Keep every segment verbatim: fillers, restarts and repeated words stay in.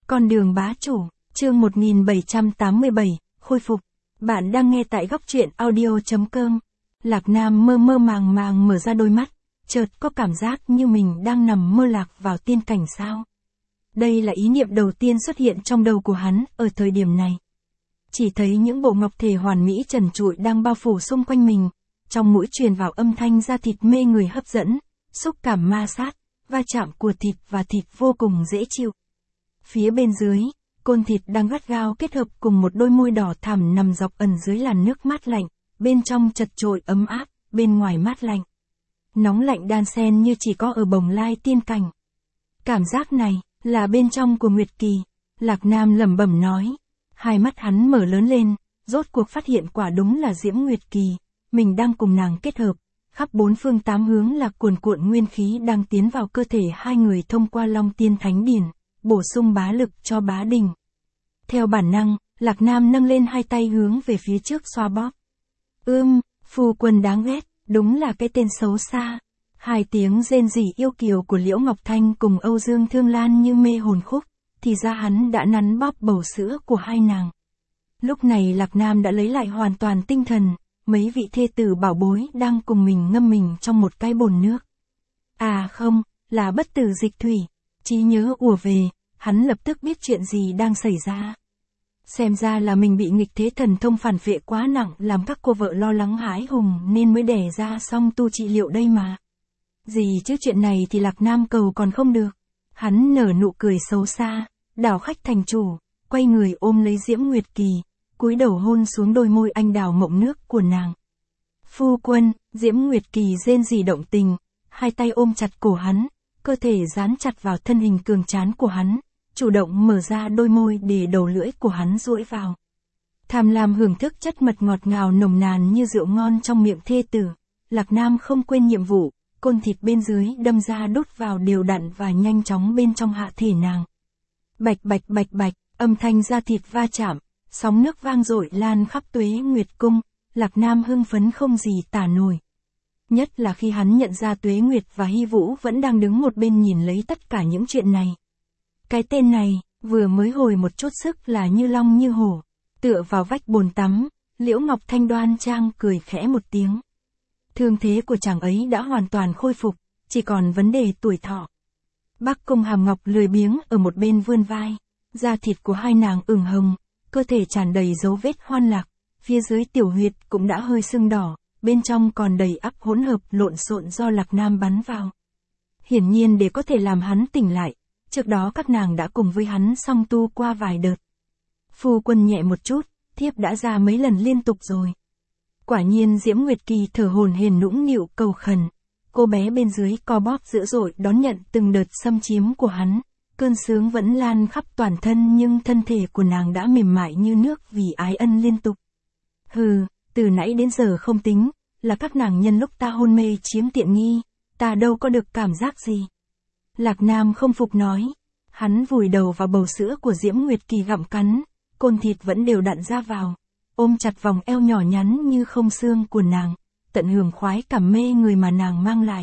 Con đường bá chủ, chương một nghìn bảy trăm tám mươi bảy, khôi phục. Bạn đang nghe tại góc truyện audio chấm com. Lạc Nam mơ mơ màng màng mở ra đôi mắt, chợt có cảm giác như mình đang nằm mơ lạc vào tiên cảnh sao. Đây là ý niệm đầu tiên xuất hiện trong đầu của hắn ở thời điểm này. Chỉ thấy những bộ ngọc thể hoàn mỹ trần trụi đang bao phủ xung quanh mình, trong mũi truyền vào âm thanh da thịt mê người hấp dẫn, xúc cảm ma sát, va chạm của thịt và thịt vô cùng dễ chịu. Phía bên dưới, côn thịt đang gắt gao kết hợp cùng một đôi môi đỏ thẳm nằm dọc ẩn dưới làn nước mát lạnh, bên trong chật chội ấm áp, bên ngoài mát lạnh. Nóng lạnh đan xen như chỉ có ở Bồng Lai tiên cảnh. Cảm giác này, là bên trong của Nguyệt Kỳ, Lạc Nam lẩm bẩm nói. Hai mắt hắn mở lớn lên, rốt cuộc phát hiện quả đúng là Diễm Nguyệt Kỳ, mình đang cùng nàng kết hợp, khắp bốn phương tám hướng là cuồn cuộn nguyên khí đang tiến vào cơ thể hai người thông qua Long Tiên Thánh Điển, bổ sung bá lực cho bá đình. Theo bản năng, Lạc Nam nâng lên hai tay hướng về phía trước xoa bóp. Ưm, phu quân đáng ghét, đúng là cái tên xấu xa. Hai tiếng rên rỉ yêu kiều của Liễu Ngọc Thanh cùng Âu Dương Thương Lan như mê hồn khúc, thì ra hắn đã nắn bóp bầu sữa của hai nàng. Lúc này Lạc Nam đã lấy lại hoàn toàn tinh thần, mấy vị thê tử bảo bối đang cùng mình ngâm mình trong một cái bồn nước. À không, là bất tử dịch thủy. Trí nhớ ùa về, hắn lập tức biết chuyện gì đang xảy ra. Xem ra là mình bị nghịch thế thần thông phản phệ quá nặng làm các cô vợ lo lắng hãi hùng nên mới đẻ ra xong tu trị liệu đây mà. Gì chứ chuyện này thì Lạc Nam cầu còn không được. Hắn nở nụ cười xấu xa, đảo khách thành chủ, quay người ôm lấy Diễm Nguyệt Kỳ, cúi đầu hôn xuống đôi môi anh đào mộng nước của nàng. Phu quân, Diễm Nguyệt Kỳ rên rỉ động tình, hai tay ôm chặt cổ hắn, cơ thể dán chặt vào thân hình cường tráng của hắn, chủ động mở ra đôi môi để đầu lưỡi của hắn duỗi vào. Tham lam hưởng thức chất mật ngọt ngào nồng nàn như rượu ngon trong miệng thê tử, Lạc Nam không quên nhiệm vụ, côn thịt bên dưới đâm ra đút vào đều đặn và nhanh chóng bên trong hạ thể nàng. Bạch bạch bạch bạch, âm thanh da thịt va chạm, sóng nước vang dội lan khắp Tuế Nguyệt cung, Lạc Nam hưng phấn không gì tả nổi. Nhất là khi hắn nhận ra Tuế Nguyệt và Hy Vũ vẫn đang đứng một bên nhìn lấy tất cả những chuyện này. Cái tên này, vừa mới hồi một chút sức là như long như hổ, tựa vào vách bồn tắm, Liễu Ngọc Thanh đoan trang cười khẽ một tiếng. Thương thế của chàng ấy đã hoàn toàn khôi phục, chỉ còn vấn đề tuổi thọ. Bắc Cung Hàm Ngọc lười biếng ở một bên vươn vai, da thịt của hai nàng ửng hồng, cơ thể tràn đầy dấu vết hoan lạc, phía dưới tiểu huyệt cũng đã hơi sưng đỏ, bên trong còn đầy ắp hỗn hợp lộn xộn do Lạc Nam bắn vào. Hiển nhiên để có thể làm hắn tỉnh lại, trước đó các nàng đã cùng với hắn song tu qua vài đợt. Phu quân nhẹ một chút, thiếp đã ra mấy lần liên tục rồi. Quả nhiên Diễm Nguyệt Kỳ thở hổn hển nũng nịu cầu khẩn, cô bé bên dưới co bóp dữ dội đón nhận từng đợt xâm chiếm của hắn, cơn sướng vẫn lan khắp toàn thân nhưng thân thể của nàng đã mềm mại như nước vì ái ân liên tục. Hừ, từ nãy đến giờ không tính, là các nàng nhân lúc ta hôn mê chiếm tiện nghi, ta đâu có được cảm giác gì. Lạc Nam không phục nói, hắn vùi đầu vào bầu sữa của Diễm Nguyệt Kỳ gặm cắn, côn thịt vẫn đều đặn ra vào, ôm chặt vòng eo nhỏ nhắn như không xương của nàng, tận hưởng khoái cảm mê người mà nàng mang lại.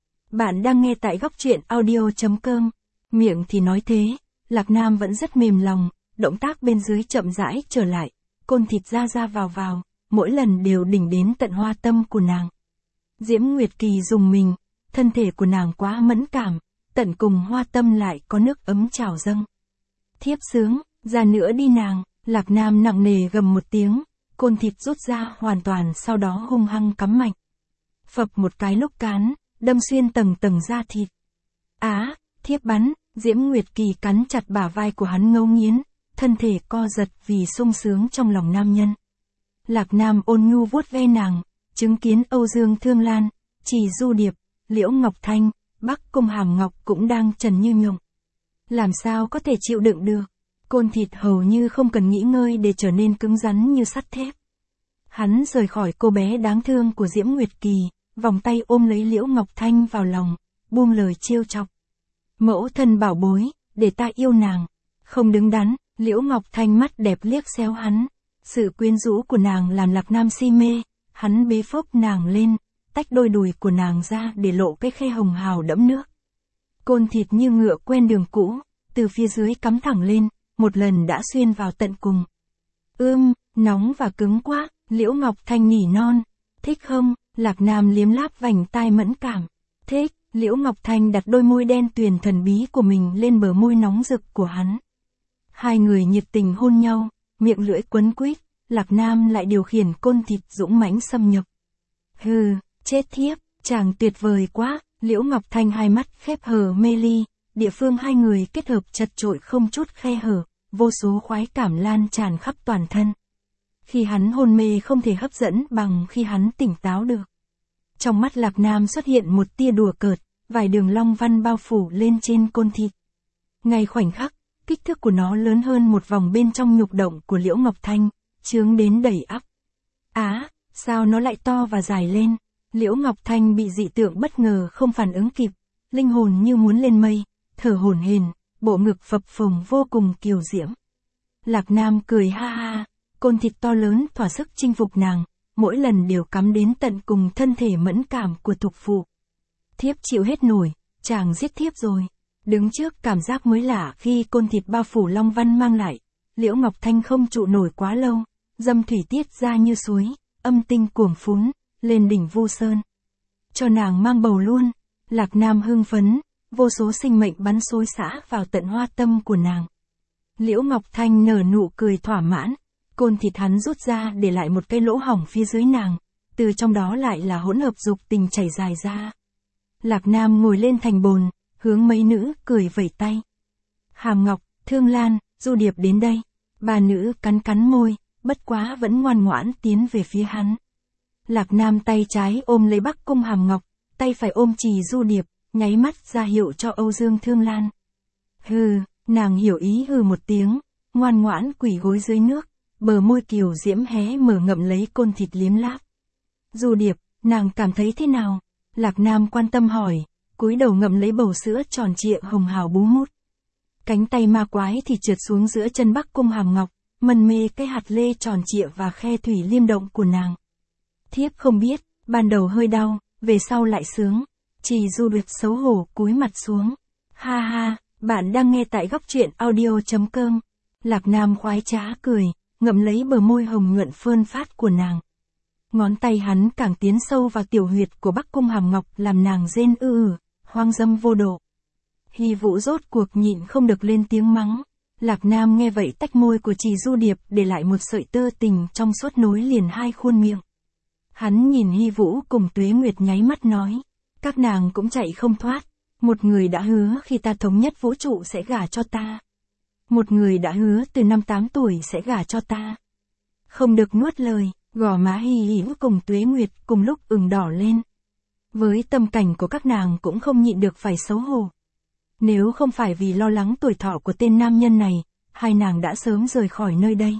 Bạn đang nghe tại góc truyện audio chấm com, miệng thì nói thế, Lạc Nam vẫn rất mềm lòng, động tác bên dưới chậm rãi trở lại, côn thịt ra ra vào vào, mỗi lần đều đỉnh đến tận hoa tâm của nàng. Diễm Nguyệt Kỳ dùng mình, thân thể của nàng quá mẫn cảm, tận cùng hoa tâm lại có nước ấm trào dâng. Thiếp sướng, ra nữa đi nàng, Lạc Nam nặng nề gầm một tiếng, côn thịt rút ra hoàn toàn sau đó hung hăng cắm mạnh. Phập một cái lúc cán, đâm xuyên tầng tầng da thịt. Á, thiếp bắn, Diễm Nguyệt Kỳ cắn chặt bả vai của hắn ngấu nghiến, thân thể co giật vì sung sướng trong lòng nam nhân. Lạc Nam ôn nhu vuốt ve nàng, chứng kiến Âu Dương Thương Lan, Trì Du Điệp, Liễu Ngọc Thanh, Bắc Cung Hàm Ngọc cũng đang trần như nhộng. Làm sao có thể chịu đựng được, côn thịt hầu như không cần nghĩ ngơi để trở nên cứng rắn như sắt thép. Hắn rời khỏi cô bé đáng thương của Diễm Nguyệt Kỳ, vòng tay ôm lấy Liễu Ngọc Thanh vào lòng, buông lời trêu chọc. Mẫu thân bảo bối, để ta yêu nàng. Không đứng đắn, Liễu Ngọc Thanh mắt đẹp liếc xéo hắn. Sự quyến rũ của nàng làm Lạc Nam si mê, hắn bế phốc nàng lên, tách đôi đùi của nàng ra để lộ cái khe hồng hào đẫm nước. Côn thịt như ngựa quen đường cũ, từ từ phía dưới cắm thẳng lên, một lần đã xuyên vào tận cùng. Ưm, nóng và cứng quá, Liễu Ngọc Thanh nỉ non. Thích không? Lạc Nam liếm láp vành tai mẫn cảm. Thích, Liễu Ngọc Thanh đặt đôi môi đen tuyền thần bí của mình lên bờ môi nóng rực của hắn. Hai người nhiệt tình hôn nhau, miệng lưỡi quấn quýt, Lạc Nam lại điều khiển côn thịt dũng mãnh xâm nhập. Hừ, chết thiếp, chàng tuyệt vời quá, Liễu Ngọc Thanh hai mắt khép hờ mê ly, địa phương hai người kết hợp chật chội không chút khe hở, vô số khoái cảm lan tràn khắp toàn thân. Khi hắn hôn mê không thể hấp dẫn bằng khi hắn tỉnh táo được. Trong mắt Lạc Nam xuất hiện một tia đùa cợt, vài đường long văn bao phủ lên trên côn thịt. Ngay khoảnh khắc, kích thước của nó lớn hơn một vòng bên trong nhục động của Liễu Ngọc Thanh, chướng đến đầy ắp. Á, sao nó lại to và dài lên? Liễu Ngọc Thanh bị dị tượng bất ngờ không phản ứng kịp, linh hồn như muốn lên mây, thở hổn hển, bộ ngực phập phồng vô cùng kiều diễm. Lạc Nam cười ha ha, côn thịt to lớn thỏa sức chinh phục nàng, mỗi lần đều cắm đến tận cùng thân thể mẫn cảm của thục phụ. Thiếp chịu hết nổi, chàng giết thiếp rồi. Đứng trước cảm giác mới lạ khi côn thịt bao phủ long văn mang lại, Liễu Ngọc Thanh không trụ nổi quá lâu, dâm thủy tiết ra như suối, âm tinh cuồng phún, lên đỉnh Vu Sơn. Cho nàng mang bầu luôn, Lạc Nam hưng phấn, vô số sinh mệnh bắn xối xả vào tận hoa tâm của nàng. Liễu Ngọc Thanh nở nụ cười thỏa mãn, côn thịt hắn rút ra để lại một cái lỗ hổng phía dưới nàng, từ trong đó lại là hỗn hợp dục tình chảy dài ra. Lạc Nam ngồi lên thành bồn, hướng mấy nữ cười vẩy tay. Hàm Ngọc, Thương Lan, Du Điệp đến đây. Ba nữ cắn cắn môi, bất quá vẫn ngoan ngoãn tiến về phía hắn. Lạc Nam tay trái ôm lấy Bắc Cung Hàm Ngọc, tay phải ôm chì Du Điệp, nháy mắt ra hiệu cho Âu Dương Thương Lan. Hừ, nàng hiểu ý hừ một tiếng, ngoan ngoãn quỳ gối dưới nước, bờ môi kiều diễm hé mở ngậm lấy côn thịt liếm láp. Du Điệp, nàng cảm thấy thế nào? Lạc Nam quan tâm hỏi, cúi đầu ngậm lấy bầu sữa tròn trịa hồng hào bú mút. Cánh tay ma quái thì trượt xuống giữa chân Bắc Cung Hàm Ngọc, mân mê cái hạt lê tròn trịa và khe thủy liêm động của nàng. Thiếp không biết, ban đầu hơi đau, về sau lại sướng. Chỉ Du Điệp xấu hổ cúi mặt xuống. Ha ha, bạn đang nghe tại góc truyện audio chấm com. Lạc Nam khoái trá cười, ngậm lấy bờ môi hồng nhuận phơn phát của nàng. Ngón tay hắn càng tiến sâu vào tiểu huyệt của Bắc Cung Hàm Ngọc làm nàng rên ư ử, hoang dâm vô độ. Hy Vũ rốt cuộc nhịn không được lên tiếng mắng. Lạc Nam nghe vậy tách môi của Trì Du Điệp để lại một sợi tơ tình trong suốt nối liền hai khuôn miệng. Hắn nhìn Hy Vũ cùng Tuế Nguyệt nháy mắt nói, các nàng cũng chạy không thoát. Một người đã hứa khi ta thống nhất vũ trụ sẽ gả cho ta. Một người đã hứa từ năm tám tuổi sẽ gả cho ta. Không được nuốt lời, gò má Hy Vũ cùng Tuế Nguyệt cùng lúc ửng đỏ lên. Với tâm cảnh của các nàng cũng không nhịn được phải xấu hổ. Nếu không phải vì lo lắng tuổi thọ của tên nam nhân này, hai nàng đã sớm rời khỏi nơi đây.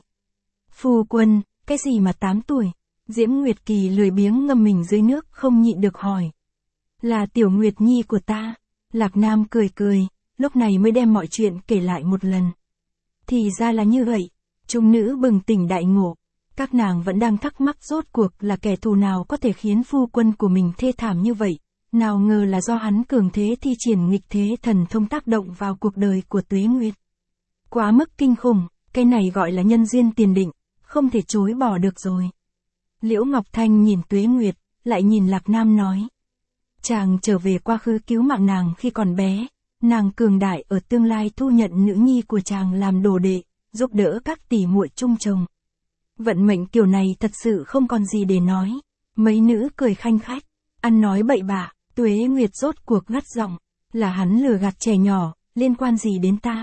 Phu quân, cái gì mà tám tuổi? Diễm Nguyệt Kỳ lười biếng ngâm mình dưới nước không nhịn được hỏi. Là Tiểu Nguyệt Nhi của ta. Lạc Nam cười cười, lúc này mới đem mọi chuyện kể lại một lần. Thì ra là như vậy. Chúng nữ bừng tỉnh đại ngộ. Các nàng vẫn đang thắc mắc rốt cuộc là kẻ thù nào có thể khiến phu quân của mình thê thảm như vậy. Nào ngờ là do hắn cường thế thi triển nghịch thế thần thông tác động vào cuộc đời của Tuế Nguyệt. Quá mức kinh khủng, cái này gọi là nhân duyên tiền định, không thể chối bỏ được rồi. Liễu Ngọc Thanh nhìn Tuế Nguyệt, lại nhìn Lạc Nam nói. Chàng trở về quá khứ cứu mạng nàng khi còn bé, nàng cường đại ở tương lai thu nhận nữ nhi của chàng làm đồ đệ, giúp đỡ các tỷ muội chung chồng. Vận mệnh kiểu này thật sự không còn gì để nói. Mấy nữ cười khanh khách, ăn nói bậy bạ. Tuế Nguyệt rốt cuộc ngắt giọng, là hắn lừa gạt trẻ nhỏ, liên quan gì đến ta?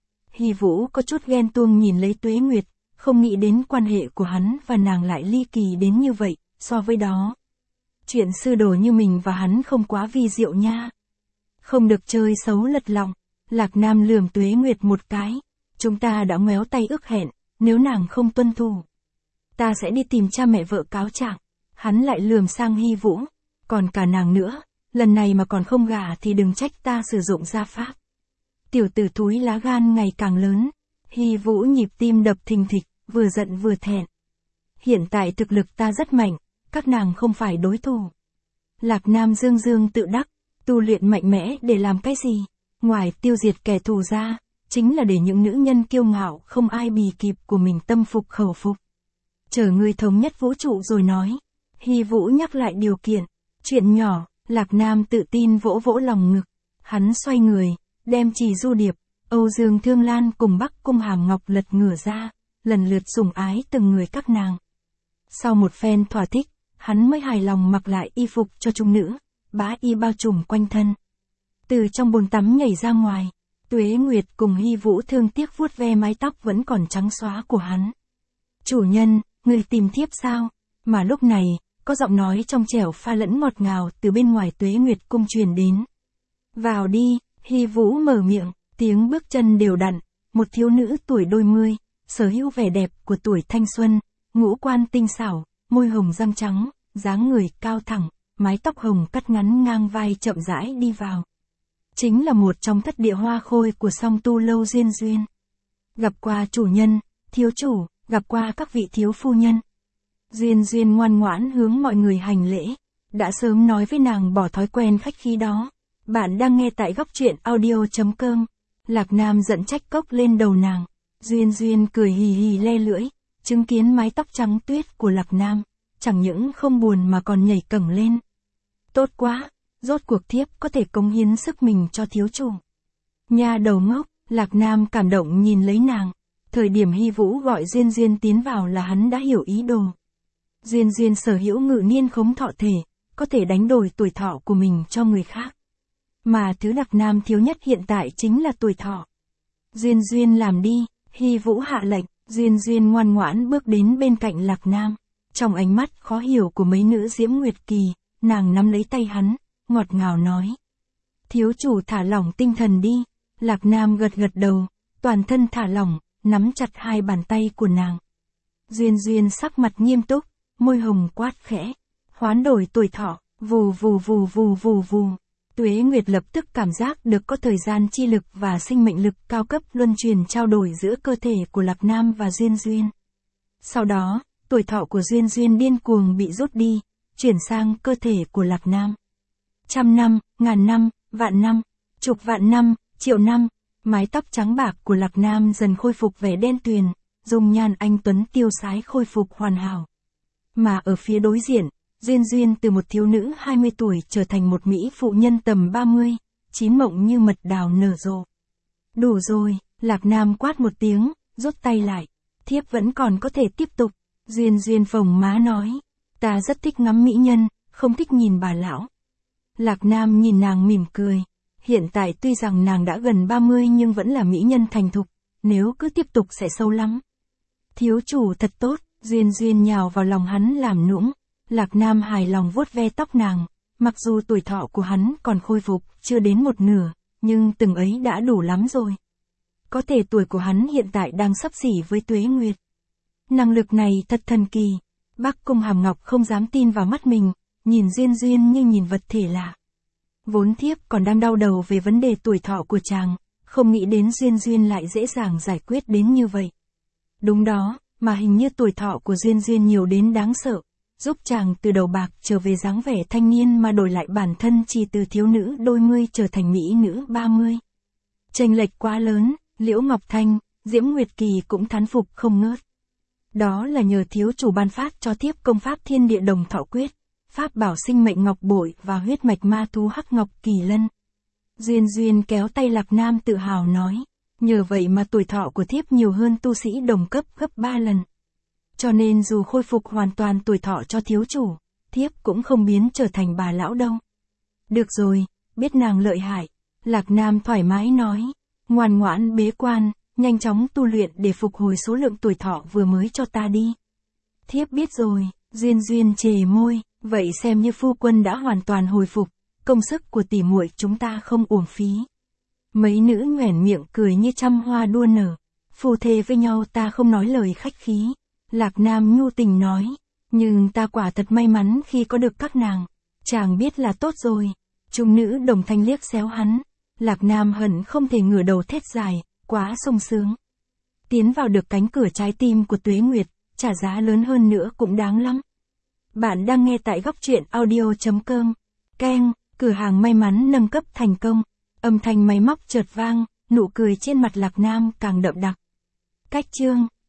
Hy Vũ có chút ghen tuông nhìn lấy Tuế Nguyệt, không nghĩ đến quan hệ của hắn và nàng lại ly kỳ đến như vậy, so với đó. Chuyện sư đồ như mình và hắn không quá vi diệu nha. Không được chơi xấu lật lòng, Lạc Nam lườm Tuế Nguyệt một cái, chúng ta đã ngoéo tay ước hẹn, nếu nàng không tuân thủ, ta sẽ đi tìm cha mẹ vợ cáo trạng. Hắn lại lườm sang Hy Vũ, còn cả nàng nữa. Lần này mà còn không gả thì đừng trách ta sử dụng gia pháp. Tiểu tử thúi lá gan ngày càng lớn. Hy Vũ nhịp tim đập thình thịch, vừa giận vừa thẹn. Hiện tại thực lực ta rất mạnh, các nàng không phải đối thủ. Lạc Nam dương dương tự đắc, tu luyện mạnh mẽ để làm cái gì? Ngoài tiêu diệt kẻ thù ra, chính là để những nữ nhân kiêu ngạo không ai bì kịp của mình tâm phục khẩu phục. Chờ ngươi thống nhất vũ trụ rồi nói. Hy Vũ nhắc lại điều kiện. Chuyện nhỏ, Lạc Nam tự tin vỗ vỗ lòng ngực. Hắn xoay người, đem Trì Du Điệp, Âu Dương Thương Lan cùng Bắc Cung Hàm Ngọc lật ngửa ra, lần lượt sủng ái từng người các nàng. Sau một phen thỏa thích, hắn mới hài lòng mặc lại y phục cho chúng nữ, bá y bao trùm quanh thân. Từ trong bồn tắm nhảy ra ngoài, Tuế Nguyệt cùng Hy Vũ thương tiếc vuốt ve mái tóc vẫn còn trắng xóa của hắn. Chủ nhân, người tìm thiếp sao? Mà lúc này, có giọng nói trong trẻo pha lẫn ngọt ngào từ bên ngoài Tuế Nguyệt cung truyền đến. Vào đi, Hy Vũ mở miệng, tiếng bước chân đều đặn, một thiếu nữ tuổi đôi mươi, sở hữu vẻ đẹp của tuổi thanh xuân, ngũ quan tinh xảo, môi hồng răng trắng, dáng người cao thẳng, mái tóc hồng cắt ngắn ngang vai chậm rãi đi vào. Chính là một trong thất địa hoa khôi của song tu lâu Duyên Duyên. Gặp qua chủ nhân, thiếu chủ, gặp qua các vị thiếu phu nhân. Duyên Duyên ngoan ngoãn hướng mọi người hành lễ, đã sớm nói với nàng bỏ thói quen khách khí đó. Bạn đang nghe tại góc truyện audio.com. Lạc Nam dẫn trách cốc lên đầu nàng. Duyên Duyên cười hì hì le lưỡi, chứng kiến mái tóc trắng tuyết của Lạc Nam, chẳng những không buồn mà còn nhảy cẫng lên. Tốt quá, rốt cuộc thiếp có thể cống hiến sức mình cho thiếu chủ. Nha đầu ngốc, Lạc Nam cảm động nhìn lấy nàng. Thời điểm Hy Vũ gọi Duyên Duyên tiến vào là hắn đã hiểu ý đồ. Duyên Duyên sở hữu ngự niên khống thọ thể, có thể đánh đổi tuổi thọ của mình cho người khác. Mà thứ Lạc Nam thiếu nhất hiện tại chính là tuổi thọ. Duyên Duyên làm đi, Hy Vũ hạ lệnh, Duyên Duyên ngoan ngoãn bước đến bên cạnh Lạc Nam. Trong ánh mắt khó hiểu của mấy nữ Diễm Nguyệt Kỳ, nàng nắm lấy tay hắn, ngọt ngào nói. Thiếu chủ thả lỏng tinh thần đi. Lạc Nam gật gật đầu, toàn thân thả lỏng, nắm chặt hai bàn tay của nàng. Duyên Duyên sắc mặt nghiêm túc, môi hồng quát khẽ. Hoán đổi tuổi thọ, vù vù vù vù vù vù. Tuế Nguyệt lập tức cảm giác được có thời gian chi lực và sinh mệnh lực cao cấp luân truyền trao đổi giữa cơ thể của Lạc Nam và Duyên Duyên. Sau đó, tuổi thọ của Duyên Duyên điên cuồng bị rút đi, chuyển sang cơ thể của Lạc Nam. Trăm năm, ngàn năm, vạn năm, chục vạn năm, triệu năm, mái tóc trắng bạc của Lạc Nam dần khôi phục vẻ đen tuyền, dung nhan anh tuấn tiêu sái khôi phục hoàn hảo. Mà ở phía đối diện, Duyên Duyên từ một thiếu nữ hai mươi tuổi trở thành một mỹ phụ nhân tầm ba mươi, chín mộng như mật đào nở rộ. Đủ rồi, Lạc Nam quát một tiếng, rút tay lại. Thiếp vẫn còn có thể tiếp tục. Duyên Duyên phồng má nói. Ta rất thích ngắm mỹ nhân, không thích nhìn bà lão. Lạc Nam nhìn nàng mỉm cười. Hiện tại tuy rằng nàng đã gần ba mươi nhưng vẫn là mỹ nhân thành thục, nếu cứ tiếp tục sẽ sâu lắm. Thiếu chủ thật tốt, Duyên Duyên nhào vào lòng hắn làm nũng. Lạc Nam hài lòng vuốt ve tóc nàng, mặc dù tuổi thọ của hắn còn khôi phục chưa đến một nửa, nhưng từng ấy đã đủ lắm rồi. Có thể tuổi của hắn hiện tại đang xấp xỉ với Tuế Nguyệt. Năng lực này thật thần kỳ. Bắc Cung Hàm Ngọc không dám tin vào mắt mình, nhìn Duyên Duyên như nhìn vật thể lạ. Vốn thiếp còn đang đau đầu về vấn đề tuổi thọ của chàng, không nghĩ đến Duyên Duyên lại dễ dàng giải quyết đến như vậy. Đúng đó, mà hình như tuổi thọ của Duyên Duyên nhiều đến đáng sợ, giúp chàng từ đầu bạc trở về dáng vẻ thanh niên mà đổi lại bản thân chỉ từ thiếu nữ đôi mươi trở thành mỹ nữ ba mươi. Chênh lệch quá lớn, Liễu Ngọc Thanh, Diễm Nguyệt Kỳ cũng thán phục không ngớt. Đó là nhờ thiếu chủ ban phát cho thiếp công pháp Thiên Địa Đồng Thọ Quyết, pháp bảo sinh mệnh ngọc bội và huyết mạch ma thú hắc ngọc kỳ lân. Duyên Duyên kéo tay Lạc Nam tự hào nói, nhờ vậy mà tuổi thọ của thiếp nhiều hơn tu sĩ đồng cấp gấp ba lần. Cho nên dù khôi phục hoàn toàn tuổi thọ cho thiếu chủ, thiếp cũng không biến trở thành bà lão đâu. Được rồi, biết nàng lợi hại. Lạc Nam thoải mái nói, ngoan ngoãn bế quan, nhanh chóng tu luyện để phục hồi số lượng tuổi thọ vừa mới cho ta đi. Thiếp biết rồi, Duyên Duyên chề môi, vậy xem như phu quân đã hoàn toàn hồi phục, công sức của tỷ muội chúng ta không uổng phí. Mấy nữ nhoẻn miệng cười như trăm hoa đua nở, phù thề với nhau ta không nói lời khách khí. Lạc Nam nhu tình nói, nhưng ta quả thật may mắn khi có được các nàng. Chàng biết là tốt rồi. Trung nữ đồng thanh liếc xéo hắn. Lạc Nam hận không thể ngửa đầu thét dài, quá sung sướng. Tiến vào được cánh cửa trái tim của Tuế Nguyệt, trả giá lớn hơn nữa cũng đáng lắm. Bạn đang nghe tại góc truyện audio.com. Keng, cửa hàng may mắn nâng cấp thành công. Âm thanh máy móc chợt vang, nụ cười trên mặt Lạc Nam càng đậm đặc. Cách chương